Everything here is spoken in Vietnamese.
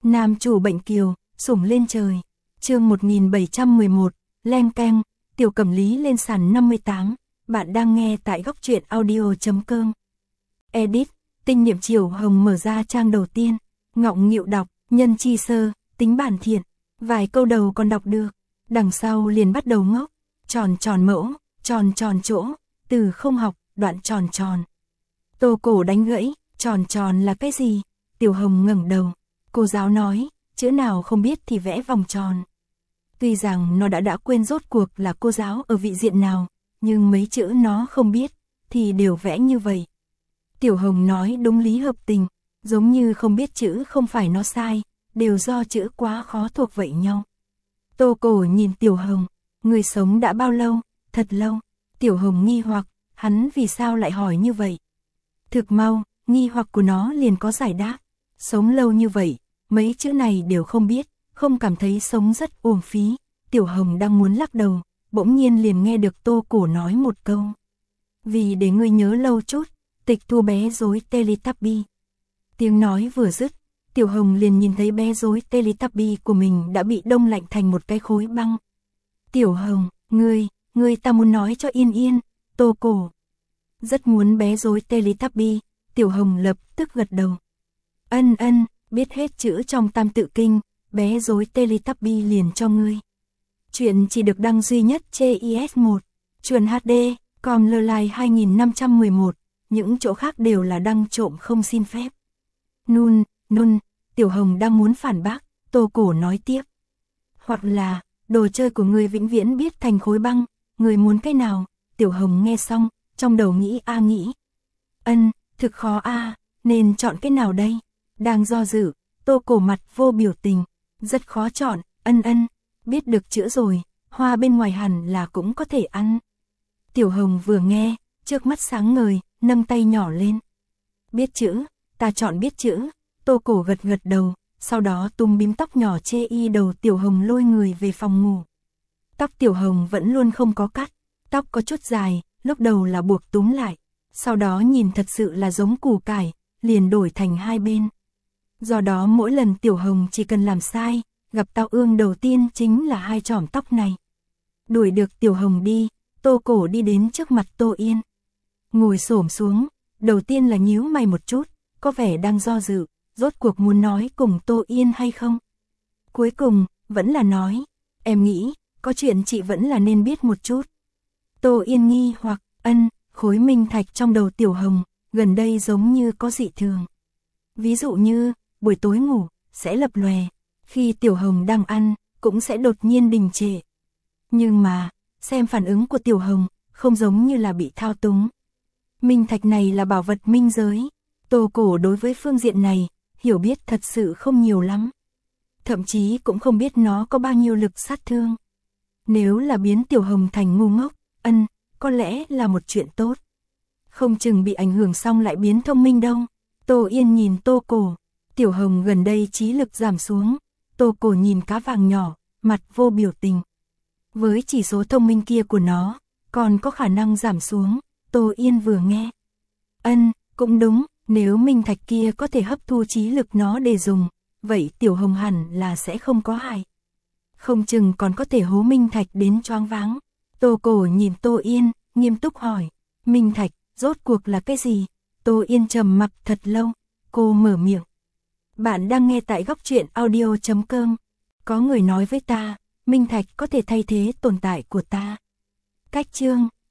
Nam chủ bệnh kiều, sủng lên trời. Chương 1711, len keng, Tiểu Cẩm Lý lên sàn 58. Bạn đang nghe tại góc truyện audio.com. Edit, Tinh Niệm Triều Hồng mở ra trang đầu tiên. Ngọng nghịu đọc, nhân chi sơ, tính bản thiện. Vài câu đầu còn đọc được. Đằng sau liền bắt đầu ngốc. Tròn tròn mẫu, tròn tròn chỗ, từ không học, đoạn tròn tròn. Tô Cổ đánh gãy, tròn tròn là cái gì? Tiểu Hồng ngẩng đầu. Cô giáo nói, chữ nào không biết thì vẽ vòng tròn. Tuy rằng nó đã quên rốt cuộc là cô giáo ở vị diện nào, nhưng mấy chữ nó không biết, thì đều vẽ như vậy. Tiểu Hồng nói đúng lý hợp tình, giống như không biết chữ không phải nó sai, đều do chữ quá khó thuộc vậy nhau. Tô Cổ nhìn Tiểu Hồng, người sống đã bao lâu? Thật lâu. Tiểu Hồng nghi hoặc, hắn vì sao lại hỏi như vậy? Thực mau, nghi hoặc của nó liền có giải đáp. Sống lâu như vậy, mấy chữ này đều không biết, không cảm thấy sống rất uổng phí. Tiểu Hồng đang muốn lắc đầu, bỗng nhiên liền nghe được Tô Cổ nói một câu. Vì để ngươi nhớ lâu chút, tịch thu bé rối Teletubby. Tiếng nói vừa dứt, Tiểu Hồng liền nhìn thấy bé rối Teletubby của mình đã bị đông lạnh thành một cái khối băng. Tiểu Hồng, ngươi ta muốn nói cho Yên Yên. Tô Cổ rất muốn bé rối Teletubby. Tiểu Hồng lập tức gật đầu. Ân, biết hết chữ trong Tam Tự Kinh, bé rối Teletubby liền cho ngươi. Chuyện chỉ được đăng duy nhất trên IS1, Chuồn HD, com Lơ 2511, những chỗ khác đều là đăng trộm không xin phép. Nun, Tiểu Hồng đang muốn phản bác, Tô Cổ nói tiếp. Hoặc là, đồ chơi của ngươi vĩnh viễn biết thành khối băng, ngươi muốn cái nào? Tiểu Hồng nghe xong, trong đầu nghĩ thực khó nên chọn cái nào đây? Đang do dự, Tô Cổ mặt vô biểu tình, rất khó chọn, biết được chữ rồi, hoa bên ngoài hẳn là cũng có thể ăn. Tiểu Hồng vừa nghe, trước mắt sáng ngời, nâng tay nhỏ lên. Biết chữ, ta chọn biết chữ. Tô Cổ gật đầu, sau đó tung bím tóc nhỏ chê y đầu Tiểu Hồng lôi người về phòng ngủ. Tóc Tiểu Hồng vẫn luôn không có cắt, tóc có chút dài, lúc đầu là buộc túm lại, sau đó nhìn thật sự là giống củ cải, liền đổi thành hai bên. Do đó mỗi lần Tiểu Hồng chỉ cần làm sai, gặp tao ương đầu tiên chính là hai chỏm tóc này. Đuổi được Tiểu Hồng đi, Tô Cổ đi đến trước mặt Tô Yên. Ngồi xổm xuống, đầu tiên là nhíu mày một chút, có vẻ đang do dự, rốt cuộc muốn nói cùng Tô Yên hay không. Cuối cùng, vẫn là nói, em nghĩ, có chuyện chị vẫn là nên biết một chút. Tô Yên nghi hoặc, khối minh thạch trong đầu Tiểu Hồng, gần đây giống như có dị thường. Ví dụ như, buổi tối ngủ, sẽ lập lòe, khi Tiểu Hồng đang ăn, cũng sẽ đột nhiên đình trệ. Nhưng mà, xem phản ứng của Tiểu Hồng, không giống như là bị thao túng. Minh thạch này là bảo vật minh giới. Tô Cổ đối với phương diện này, hiểu biết thật sự không nhiều lắm. Thậm chí cũng không biết nó có bao nhiêu lực sát thương. Nếu là biến Tiểu Hồng thành ngu ngốc, có lẽ là một chuyện tốt. Không chừng bị ảnh hưởng xong lại biến thông minh đâu. Tô Yên nhìn Tô Cổ, Tiểu Hồng gần đây trí lực giảm xuống. Tô Cổ nhìn cá vàng nhỏ, mặt vô biểu tình. Với chỉ số thông minh kia của nó, còn có khả năng giảm xuống. Tô Yên vừa nghe. Cũng đúng, nếu minh thạch kia có thể hấp thu trí lực nó để dùng, vậy Tiểu Hồng hẳn là sẽ không có hại. Không chừng còn có thể hố minh thạch đến choáng váng. Tô Cổ nhìn Tô Yên, nghiêm túc hỏi, minh thạch, rốt cuộc là cái gì? Tô Yên trầm mặc thật lâu, cô mở miệng. Bạn đang nghe tại góc truyện audio.com. Có người nói với ta, minh thạch có thể thay thế tồn tại của ta. Cách chương